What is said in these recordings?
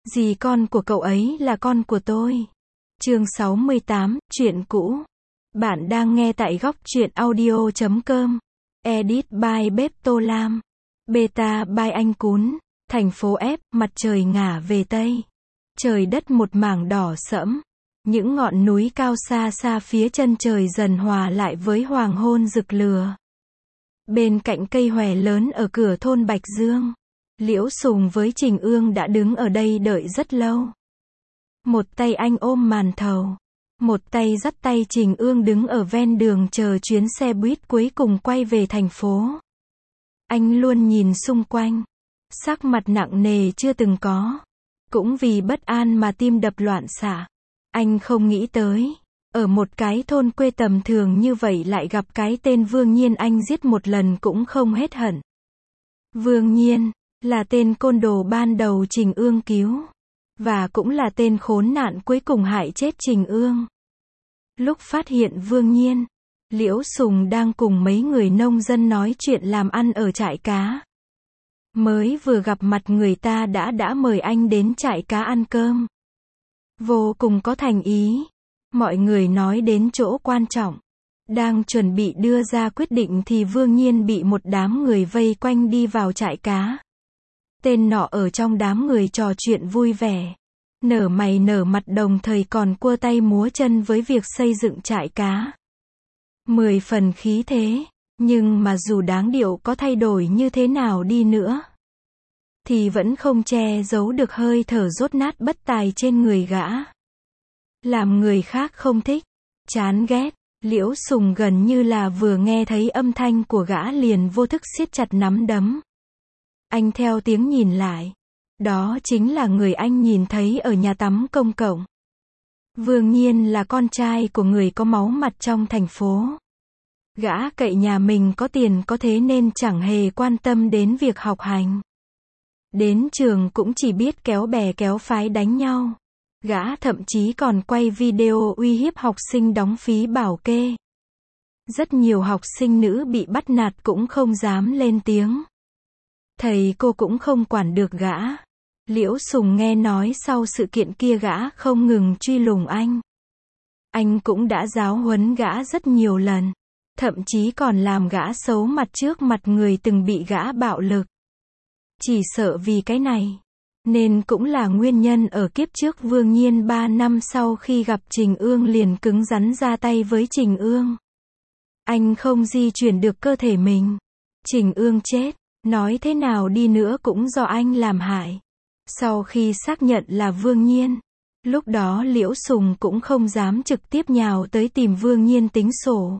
Dì con của cậu ấy là con của tôi. Chương 68, chuyện cũ. Bạn đang nghe tại góc truyện audio.com. Edit by Bếp Tô Lam. Beta by Anh Cún. Thành phố F, mặt trời ngả về Tây. Trời đất một mảng đỏ sẫm. Những ngọn núi cao xa xa phía chân trời dần hòa lại với hoàng hôn rực lửa. Bên cạnh cây hòe lớn ở cửa thôn Bạch Dương, Liễu Sùng với Trình Ương đã đứng ở đây đợi rất lâu. Một tay anh ôm màn thầu, một tay dắt tay Trình Ương đứng ở ven đường chờ chuyến xe buýt cuối cùng quay về thành phố. Anh luôn nhìn xung quanh, sắc mặt nặng nề chưa từng có. Cũng vì bất an mà tim đập loạn xạ. Anh không nghĩ tới, ở một cái thôn quê tầm thường như vậy lại gặp cái tên Vương Nhiên anh giết một lần cũng không hết hận. Vương Nhiên là tên côn đồ ban đầu Trình Ương cứu, và cũng là tên khốn nạn cuối cùng hại chết Trình Ương. Lúc phát hiện Vương Nhiên, Liễu Sùng đang cùng mấy người nông dân nói chuyện làm ăn ở trại cá. Mới vừa gặp mặt người ta đã mời anh đến trại cá ăn cơm. Vô cùng có thành ý. Mọi người nói đến chỗ quan trọng. Đang chuẩn bị đưa ra quyết định thì Vương Nhiên bị một đám người vây quanh đi vào trại cá. Tên nọ ở trong đám người trò chuyện vui vẻ, nở mày nở mặt đồng thời còn cua tay múa chân với việc xây dựng trại cá. 10 phần khí thế, nhưng mà dù dáng điệu có thay đổi như thế nào đi nữa, thì vẫn không che giấu được hơi thở dốt nát bất tài trên người gã. Làm người khác không thích, chán ghét, Liễu Sùng gần như là vừa nghe thấy âm thanh của gã liền vô thức siết chặt nắm đấm. Anh theo tiếng nhìn lại. Đó chính là người anh nhìn thấy ở nhà tắm công cộng. Vương Nhiên là con trai của người có máu mặt trong thành phố. Gã cậy nhà mình có tiền có thế nên chẳng hề quan tâm đến việc học hành. Đến trường cũng chỉ biết kéo bè kéo phái đánh nhau. Gã thậm chí còn quay video uy hiếp học sinh đóng phí bảo kê. Rất nhiều học sinh nữ bị bắt nạt cũng không dám lên tiếng. Thầy cô cũng không quản được gã. Liễu Sùng nghe nói sau sự kiện kia gã không ngừng truy lùng anh. Anh cũng đã giáo huấn gã rất nhiều lần. Thậm chí còn làm gã xấu mặt trước mặt người từng bị gã bạo lực. Chỉ sợ vì cái này, nên cũng là nguyên nhân ở kiếp trước Vương Nhiên 3 năm sau khi gặp Trình Ương liền cứng rắn ra tay với Trình Ương. Anh không di chuyển được cơ thể mình. Trình Ương chết, nói thế nào đi nữa cũng do anh làm hại. Sau khi xác nhận là Vương Nhiên, lúc đó Liễu Sùng cũng không dám trực tiếp nhào tới tìm Vương Nhiên tính sổ,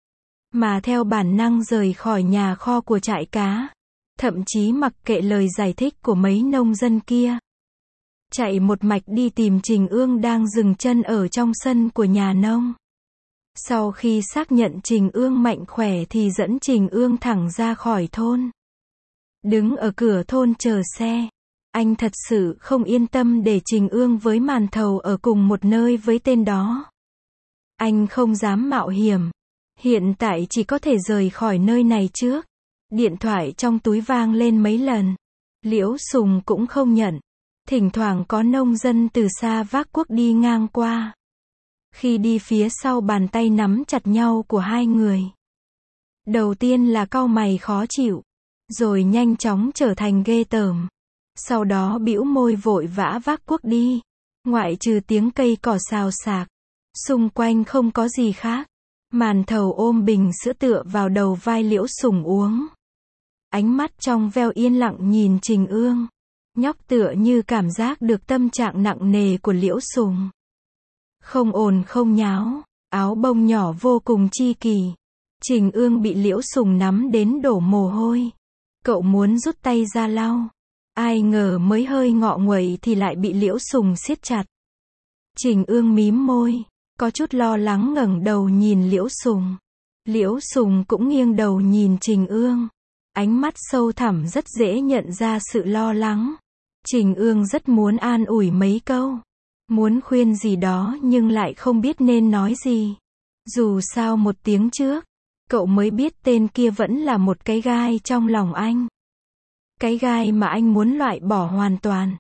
mà theo bản năng rời khỏi nhà kho của trại cá. Thậm chí mặc kệ lời giải thích của mấy nông dân kia, chạy một mạch đi tìm Trình Ương đang dừng chân ở trong sân của nhà nông. Sau khi xác nhận Trình Ương mạnh khỏe thì dẫn Trình Ương thẳng ra khỏi thôn. Đứng ở cửa thôn chờ xe. Anh thật sự không yên tâm để Trình Ương với màn thầu ở cùng một nơi với tên đó. Anh không dám mạo hiểm. Hiện tại chỉ có thể rời khỏi nơi này trước. Điện thoại trong túi vang lên mấy lần. Liễu Sùng cũng không nhận. Thỉnh thoảng có nông dân từ xa vác cuốc đi ngang qua. Khi đi phía sau bàn tay nắm chặt nhau của hai người. Đầu tiên là cau mày khó chịu. Rồi nhanh chóng trở thành ghê tởm. Sau đó bĩu môi vội vã vác cuốc đi. Ngoại trừ tiếng cây cỏ xào xạc. Xung quanh không có gì khác. Màn thầu ôm bình sữa tựa vào đầu vai Liễu Sùng uống. Ánh mắt trong veo yên lặng nhìn Trình Ương. Nhóc tựa như cảm giác được tâm trạng nặng nề của Liễu Sùng. Không ồn không nháo, áo bông nhỏ vô cùng chi kỳ. Trình Ương bị Liễu Sùng nắm đến đổ mồ hôi. Cậu muốn rút tay ra lau. Ai ngờ mới hơi ngọ nguậy thì lại bị Liễu Sùng siết chặt. Trình Ương mím môi, có chút lo lắng ngẩng đầu nhìn Liễu Sùng. Liễu Sùng cũng nghiêng đầu nhìn Trình Ương. Ánh mắt sâu thẳm rất dễ nhận ra sự lo lắng. Trình Ương rất muốn an ủi mấy câu. Muốn khuyên gì đó nhưng lại không biết nên nói gì. Dù sao một tiếng trước, cậu mới biết tên kia vẫn là một cái gai trong lòng anh. Cái gai mà anh muốn loại bỏ hoàn toàn.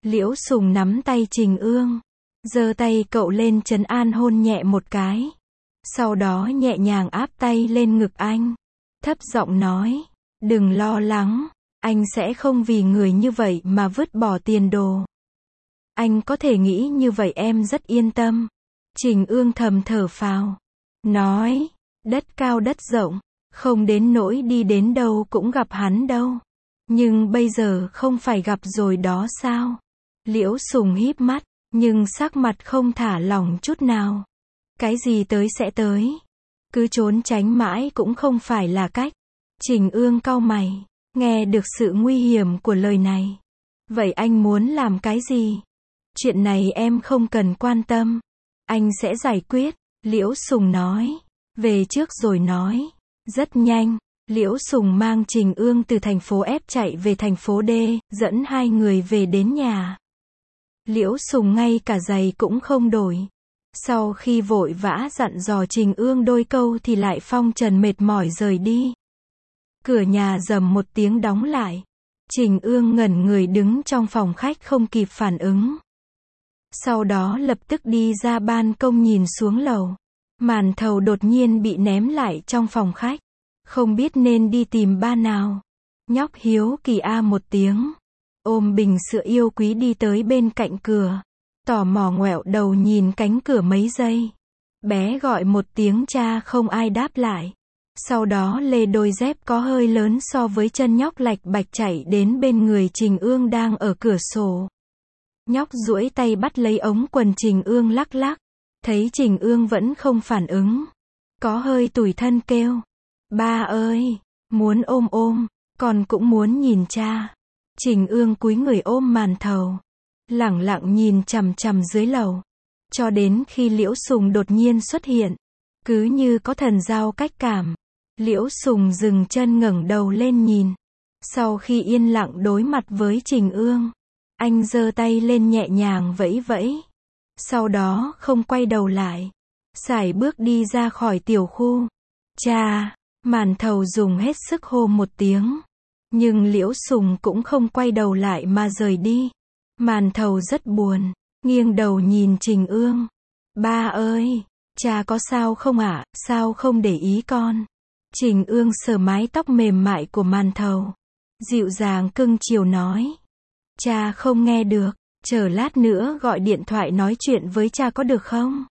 Liễu Sùng nắm tay Trình Ương, giơ tay cậu lên trấn an hôn nhẹ một cái. Sau đó nhẹ nhàng áp tay lên ngực anh, thấp giọng nói, đừng lo lắng, anh sẽ không vì người như vậy mà vứt bỏ tiền đồ. Anh có thể nghĩ như vậy em rất yên tâm. Trình Ương thầm thở phào, nói, đất cao đất rộng, không đến nỗi đi đến đâu cũng gặp hắn đâu. Nhưng bây giờ không phải gặp rồi đó sao? Liễu Sùng híp mắt, nhưng sắc mặt không thả lỏng chút nào. Cái gì tới sẽ tới. Cứ trốn tránh mãi cũng không phải là cách. Trình Ương cau mày, nghe được sự nguy hiểm của lời này. Vậy anh muốn làm cái gì? Chuyện này em không cần quan tâm. Anh sẽ giải quyết, Liễu Sùng nói. Về trước rồi nói. Rất nhanh, Liễu Sùng mang Trình Ương từ thành phố F chạy về thành phố D, dẫn hai người về đến nhà. Liễu Sùng ngay cả giày cũng không đổi. Sau khi vội vã dặn dò Trình Ương đôi câu thì lại phong trần mệt mỏi rời đi. Cửa nhà rầm một tiếng đóng lại. Trình Ương ngẩn người đứng trong phòng khách không kịp phản ứng. Sau đó lập tức đi ra ban công nhìn xuống lầu. Màn thầu đột nhiên bị ném lại trong phòng khách. Không biết nên đi tìm ba nào. Nhóc hiếu kỳ một tiếng. Ôm bình sữa yêu quý đi tới bên cạnh cửa. Tò mò ngoẹo đầu nhìn cánh cửa mấy giây. Bé gọi một tiếng cha không ai đáp lại. Sau đó lê đôi dép có hơi lớn so với chân nhóc lạch bạch chạy đến bên người Trình Ương đang ở cửa sổ. Nhóc duỗi tay bắt lấy ống quần Trình Ương lắc lắc. Thấy Trình Ương vẫn không phản ứng. Có hơi tủi thân kêu. Ba ơi, muốn ôm ôm, con cũng muốn nhìn cha. Trình Ương cúi người ôm màn thầu. Lẳng lặng nhìn chằm chằm dưới lầu. Cho đến khi Liễu Sùng đột nhiên xuất hiện. Cứ như có thần giao cách cảm. Liễu Sùng dừng chân ngẩng đầu lên nhìn. Sau khi yên lặng đối mặt với Trình Ương, anh giơ tay lên nhẹ nhàng vẫy vẫy. Sau đó không quay đầu lại. Sải bước đi ra khỏi tiểu khu. Cha, màn thầu dùng hết sức hô một tiếng. Nhưng Liễu Sùng cũng không quay đầu lại mà rời đi. Màn thầu rất buồn, nghiêng đầu nhìn Trình Ương. Ba ơi, cha có sao không ạ, sao không để ý con? Trình Ương sờ mái tóc mềm mại của màn thầu. Dịu dàng cưng chiều nói. Cha không nghe được, chờ lát nữa gọi điện thoại nói chuyện với cha có được không?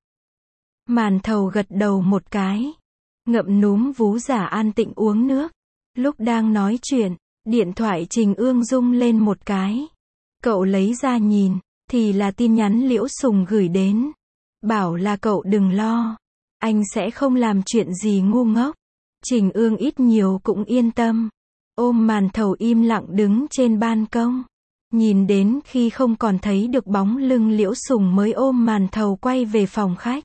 Màn thầu gật đầu một cái. Ngậm núm vú giả an tịnh uống nước. Lúc đang nói chuyện, điện thoại Trình Ương rung lên một cái. Cậu lấy ra nhìn, thì là tin nhắn Liễu Sùng gửi đến. Bảo là cậu đừng lo. Anh sẽ không làm chuyện gì ngu ngốc. Trình Ương ít nhiều cũng yên tâm. Ôm màn thầu im lặng đứng trên ban công. Nhìn đến khi không còn thấy được bóng lưng Liễu Sùng mới ôm màn thầu quay về phòng khách.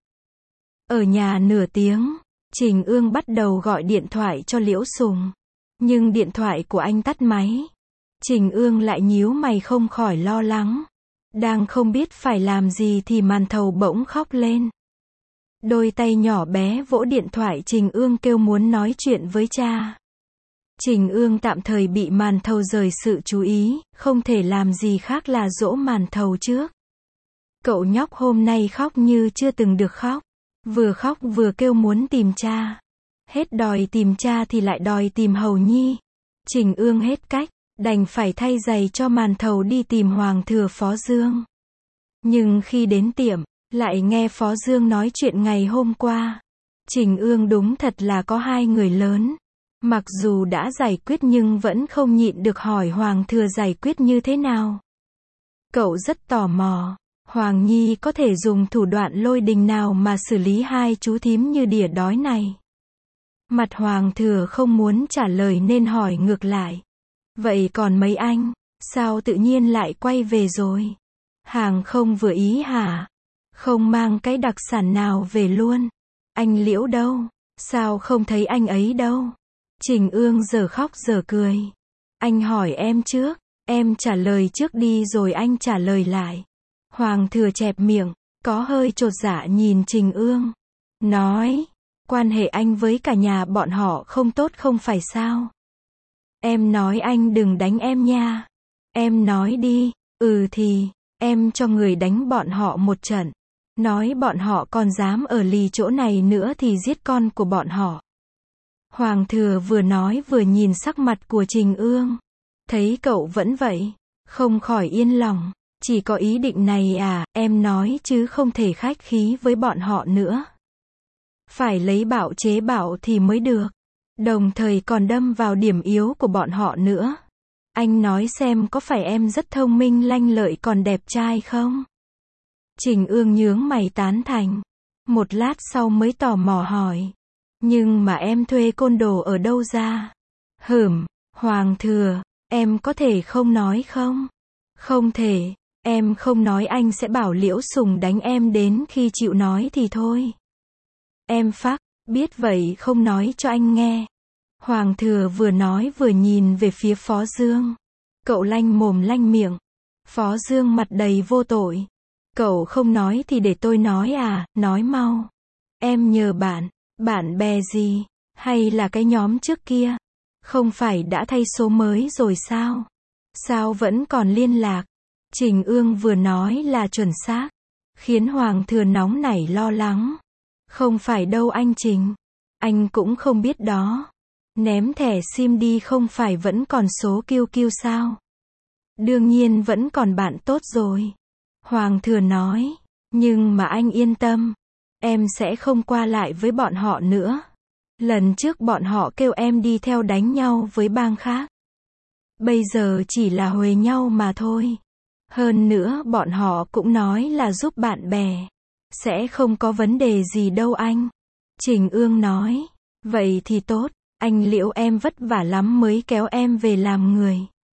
Ở nhà nửa tiếng, Trình Ương bắt đầu gọi điện thoại cho Liễu Sùng. Nhưng điện thoại của anh tắt máy. Trình Ương lại nhíu mày không khỏi lo lắng. Đang không biết phải làm gì thì màn thầu bỗng khóc lên. Đôi tay nhỏ bé vỗ điện thoại Trình Ương kêu muốn nói chuyện với cha. Trình Ương tạm thời bị màn thầu rời sự chú ý, không thể làm gì khác là dỗ màn thầu trước. Cậu nhóc hôm nay khóc như chưa từng được khóc. Vừa khóc vừa kêu muốn tìm cha. Hết đòi tìm cha thì lại đòi tìm Hầu Nhi. Trình Ương hết cách, đành phải thay giày cho màn thầu đi tìm Hoàng Thừa Phó Dương. Nhưng khi đến tiệm, lại nghe Phó Dương nói chuyện ngày hôm qua. Trình Ương đúng thật là có hai người lớn. Mặc dù đã giải quyết nhưng vẫn không nhịn được hỏi Hoàng Thừa giải quyết như thế nào. Cậu rất tò mò, Hoàng Nhi có thể dùng thủ đoạn lôi đình nào mà xử lý hai chú thím như đỉa đói này. Mặt Hoàng Thừa không muốn trả lời nên hỏi ngược lại. Vậy còn mấy anh, sao tự nhiên lại quay về rồi? Hàng không vừa ý hả? Không mang cái đặc sản nào về luôn? Anh Liễu đâu? Sao không thấy anh ấy đâu? Trình Ương giờ khóc giờ cười. Anh hỏi em trước, em trả lời trước đi rồi anh trả lời lại. Hoàng Thừa chẹp miệng, có hơi chột dạ nhìn Trình Ương. Nói, quan hệ anh với cả nhà bọn họ không tốt không phải sao? Em nói anh đừng đánh em nha. Em nói đi, thì, em cho người đánh bọn họ một trận. Nói bọn họ còn dám ở lì chỗ này nữa thì giết con của bọn họ. Hoàng thừa vừa nói vừa nhìn sắc mặt của Trình Ương. Thấy cậu vẫn vậy, không khỏi yên lòng. Chỉ có ý định này à, em nói chứ không thể khách khí với bọn họ nữa. Phải lấy bạo chế bạo thì mới được. Đồng thời còn đâm vào điểm yếu của bọn họ nữa. Anh nói xem có phải em rất thông minh lanh lợi còn đẹp trai không? Trình Ương nhướng mày tán thành. Một lát sau mới tò mò hỏi. Nhưng mà em thuê côn đồ ở đâu ra? Hoàng thừa, em có thể không nói không? Không thể, em không nói anh sẽ bảo Liễu Sùng đánh em đến khi chịu nói thì thôi. Em phác, biết vậy không nói cho anh nghe. Hoàng thừa vừa nói vừa nhìn về phía Phó Dương. Cậu lanh mồm lanh miệng. Phó Dương mặt đầy vô tội. Cậu không nói thì để tôi nói à, nói mau. Em nhờ bạn bè gì, hay là cái nhóm trước kia? Không phải đã thay số mới rồi sao? Sao vẫn còn liên lạc? Trình Ương vừa nói là chuẩn xác, khiến Hoàng thừa nóng nảy lo lắng. Không phải đâu anh Trình, anh cũng không biết đó. Ném thẻ SIM đi không phải vẫn còn số QQ sao? Đương nhiên vẫn còn bạn tốt rồi. Hoàng thừa nói, nhưng mà anh yên tâm, em sẽ không qua lại với bọn họ nữa. Lần trước bọn họ kêu em đi theo đánh nhau với bang khác. Bây giờ chỉ là huề nhau mà thôi. Hơn nữa bọn họ cũng nói là giúp bạn bè. Sẽ không có vấn đề gì đâu anh. Trình Ương nói, vậy thì tốt, anh Liễu em vất vả lắm mới kéo em về làm người.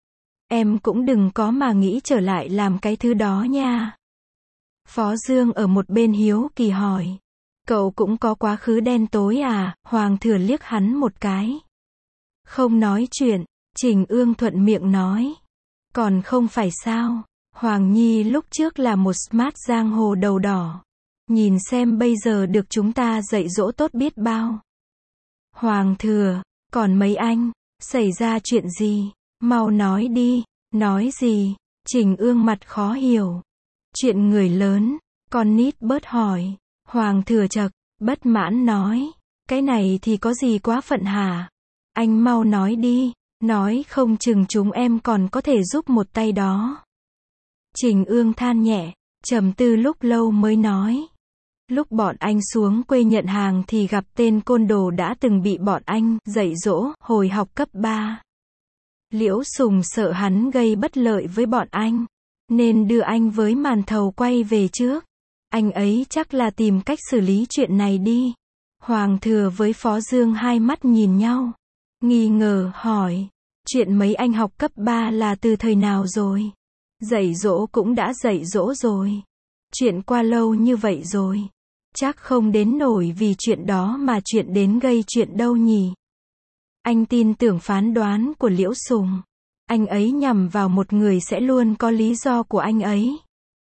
Em cũng đừng có mà nghĩ trở lại làm cái thứ đó nha. Phó Dương ở một bên hiếu kỳ hỏi. Cậu cũng có quá khứ đen tối à? Hoàng thừa liếc hắn một cái. Không nói chuyện, Trình Ương thuận miệng nói. Còn không phải sao? Hoàng Nhi lúc trước là một smart giang hồ đầu đỏ. Nhìn xem bây giờ được chúng ta dạy dỗ tốt biết bao. Hoàng thừa, còn mấy anh, xảy ra chuyện gì? Mau nói đi, nói gì? Trình Ương mặt khó hiểu. Chuyện người lớn, con nít bớt hỏi. Hoàng thừa chậc, bất mãn nói. Cái này thì có gì quá phận hả? Anh mau nói đi, nói không chừng chúng em còn có thể giúp một tay đó. Trình Ương than nhẹ, trầm tư lúc lâu mới nói. Lúc bọn anh xuống quê nhận hàng thì gặp tên côn đồ đã từng bị bọn anh dạy dỗ hồi học cấp 3. Liễu Sùng sợ hắn gây bất lợi với bọn anh, nên đưa anh với màn thầu quay về trước. Anh ấy chắc là tìm cách xử lý chuyện này đi. Hoàng thừa với Phó Dương hai mắt nhìn nhau, nghi ngờ hỏi. Chuyện mấy anh học cấp 3 là từ thời nào rồi? Dạy dỗ cũng đã dạy dỗ rồi. Chuyện qua lâu như vậy rồi. Chắc không đến nổi vì chuyện đó mà chuyện đến gây chuyện đâu nhỉ? Anh tin tưởng phán đoán của Liễu Sùng. Anh ấy nhằm vào một người sẽ luôn có lý do của anh ấy.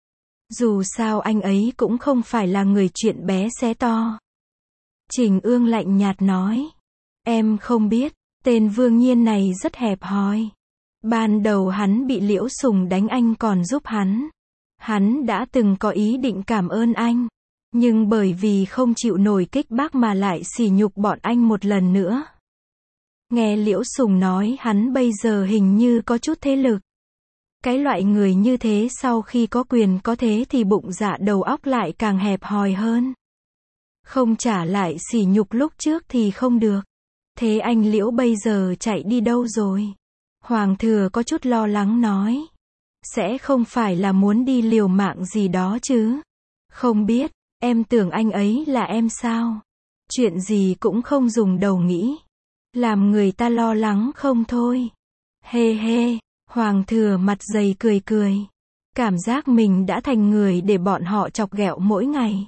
Dù sao anh ấy cũng không phải là người chuyện bé xé to. Trình Ương lạnh nhạt nói. Em không biết, tên Vương Nhiên này rất hẹp hòi. Ban đầu hắn bị Liễu Sùng đánh anh còn giúp hắn. Hắn đã từng có ý định cảm ơn anh. Nhưng bởi vì không chịu nổi kích bác mà lại sỉ nhục bọn anh một lần nữa. Nghe Liễu Sùng nói hắn bây giờ hình như có chút thế lực. Cái loại người như thế sau khi có quyền có thế thì bụng dạ đầu óc lại càng hẹp hòi hơn. Không trả lại sỉ nhục lúc trước thì không được. Thế anh Liễu bây giờ chạy đi đâu rồi? Hoàng thừa có chút lo lắng nói. Sẽ không phải là muốn đi liều mạng gì đó chứ? Không biết, em tưởng anh ấy là em sao? Chuyện gì cũng không dùng đầu nghĩ. Làm người ta lo lắng không thôi. Hê hê, Hoàng thừa mặt dày cười cười. Cảm giác mình đã thành người để bọn họ chọc ghẹo mỗi ngày.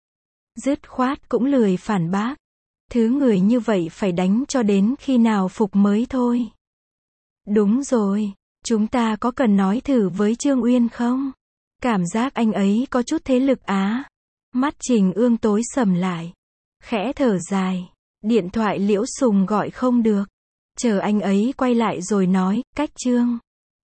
Dứt khoát cũng lười phản bác. Thứ người như vậy phải đánh cho đến khi nào phục mới thôi. Đúng rồi, chúng ta có cần nói thử với Trương Uyên không? Cảm giác anh ấy có chút thế lực á. Mắt Trình Ương tối sầm lại. Khẽ thở dài. Điện thoại Liễu Sùng gọi không được. Chờ anh ấy quay lại rồi nói, cách Trương